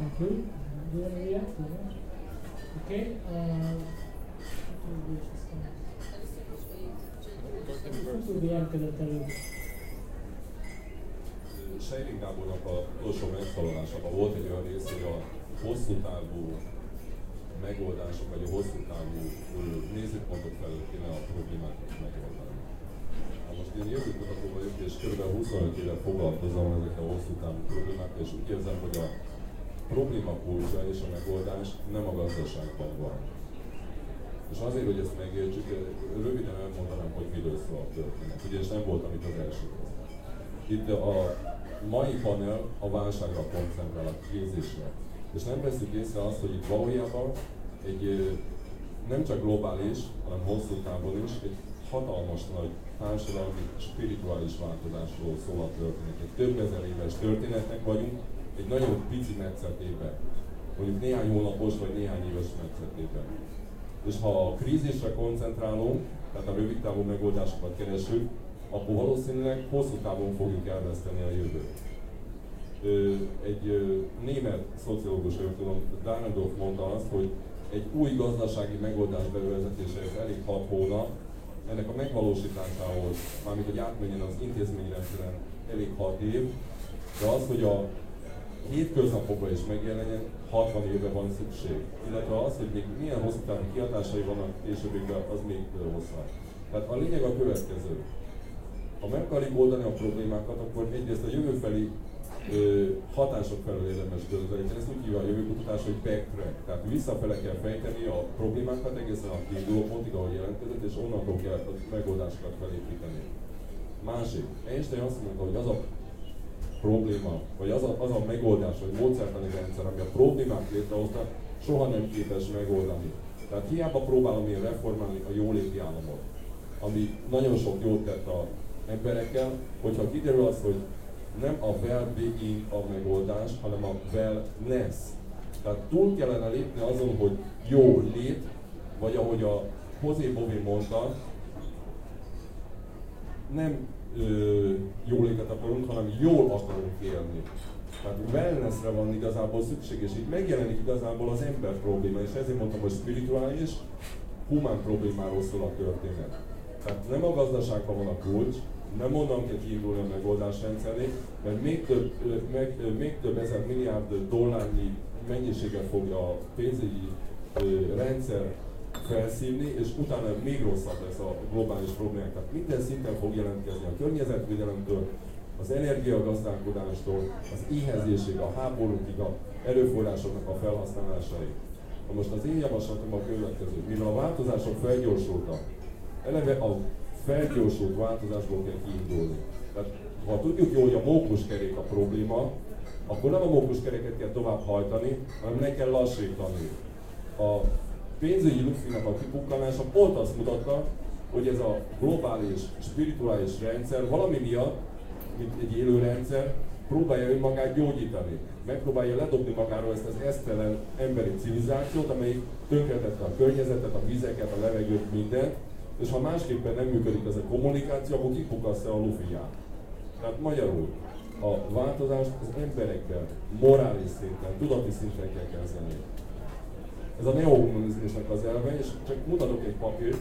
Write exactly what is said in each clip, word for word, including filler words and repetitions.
Thank you. Do you want to react to that? Okay. Uh, Sejling Gábornak a utolsó megszólalásában volt egy olyan rész, hogy a hosszú távú megoldások, vagy a hosszú távú nézőpontok felől kéne a problémákat megoldani. Na most én jövőkutató vagyok, és kb. huszonöt éve foglalkozom ezekkel a hosszú távú problémákkal, és úgy érzem, hogy a probléma kulcsa és a megoldás nem a gazdaságban van. És azért, hogy ezt megértsük, röviden elmondanám, hogy miről szól a történet. Ugyanis nem voltam itt az első közben. Itt a mai panel a válságra koncentrál, a krízisre. És nem veszük észre azt, hogy itt valójában egy nem csak globális, hanem hosszú távon is egy hatalmas nagy társadalmi, spirituális változásról szól a történet. Egy több ezer éves történetnek vagyunk, egy nagyon pici metszetében. Mondjuk néhány hónapos vagy néhány éves metszetében. És ha a krízisre koncentrálunk, tehát a rövid távú megoldásokat keresünk, akkor valószínűleg hosszú távon fogjuk elveszteni a jövőt. Egy német szociológus, nem tudom, Dahrendorf mondta azt, hogy egy új gazdasági megoldás bevezetéséhez elég hat hónap, ennek a megvalósításához, mármint hogy átmenjen az intézményrendszeren, elég hat év, de az, hogy a hétköznapokban is megjelenjen, hatvan évre van szükség. Illetve az, hogy még milyen hosszú távú kihatásai vannak későbbiekben, az még hosszabb. Tehát a lényeg a következő. Ha meg akarjuk oldani a problémákat, akkor egyrészt a jövőbeli hatások felől érdemes közelíteni. Ezt úgy hívja a jövőkutatás, hogy backtrack. Tehát visszafele kell fejteni a problémákat egészen a kiinduló pontig, ahol jelentkezett, és onnantól kell a megoldásokat felépíteni. Másik, Einstein azt mondta, hogy az a probléma, vagy az a, az a megoldás, vagy módszertani rendszer, ami a problémát létrehozta, soha nem képes megoldani. Tehát hiába próbálom én reformálni a jóléti államot, ami nagyon sok jót tett az emberekkel, hogyha kiderül az, hogy nem a well-being a megoldás, hanem a wellness. Tehát túl kellene lépni azon, hogy jó lét, vagy ahogy a José Bové mondta, nem ö, jó létet akarunk, hanem jól akarunk élni. Tehát wellnessre van igazából szükség, és így megjelenik igazából az ember probléma, és ezért mondtam, hogy spirituális, humán problémáról szól a történet. Tehát nem a gazdaságban van a kulcs, nem onnan kell kiindulni a megoldásrendszeré, mert még több, meg, még több ezer milliárd dollárnyi mennyiséget fog a pénzügyi rendszer felszívni, és utána még rosszabb lesz a globális problémák. Tehát minden szinten fog jelentkezni a környezetvédelemtől, az energiagazdálkodástól, az éhezésig, a háborúkig, a erőforrásoknak a felhasználásáig. Na most az én javaslatom a következő. Mivel a változások felgyorsultak, eleve a felgyorsult változásból kell kiindulni. Tehát ha tudjuk jó, hogy a mókuskerék a probléma, akkor nem a mókuskereket kell tovább hajtani, hanem meg kell lassítani. A pénzügyi lufinak a kipukkanása pont azt mutatta, hogy ez a globális, spirituális rendszer valami miatt, mint egy élő rendszer, próbálja önmagát gyógyítani. Megpróbálja ledobni magáról ezt az esztelen emberi civilizációt, amelyik tönkretette a környezetet, a vizeket, a levegőt, mindent, és ha másképpen nem működik ez a kommunikáció, akkor kipukasztja a lufiját. Tehát magyarul, a változást az emberekben, morális szinten, tudati szinten kell kezdeni. Ez a neohumanizmusnak az elve, és csak mutatok egy papírt.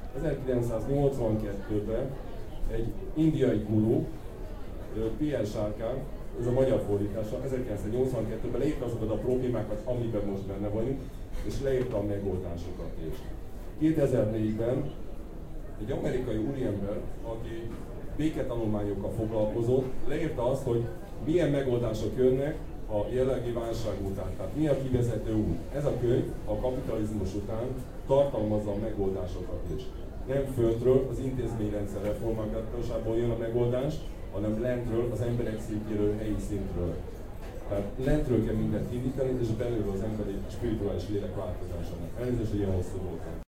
ezerkilencszáznyolcvankettőben egy indiai guru, pé er Sárkán, ez a magyar fordítása, ezerkilencszáznyolcvankettőben leírta azokat a problémákat, amiben most benne vagyunk, és leírta a megoldásokat is. kétezer-négyben egy amerikai úriember, aki béketanulmányokkal foglalkozott, leírta azt, hogy milyen megoldások jönnek a jelenlegi válság után, tehát mi a kivezető út. Ez a könyv a kapitalizmus után tartalmazza a megoldásokat is. Nem földről, az intézményrendszer reformálásából jön a megoldás, hanem lentről, az emberek szintjéről, helyi szintről. Tehát lentről kell mindent indítani, és belülről az emberi spirituális lélek változásának. Elnézést, hogy ilyen hosszú voltam.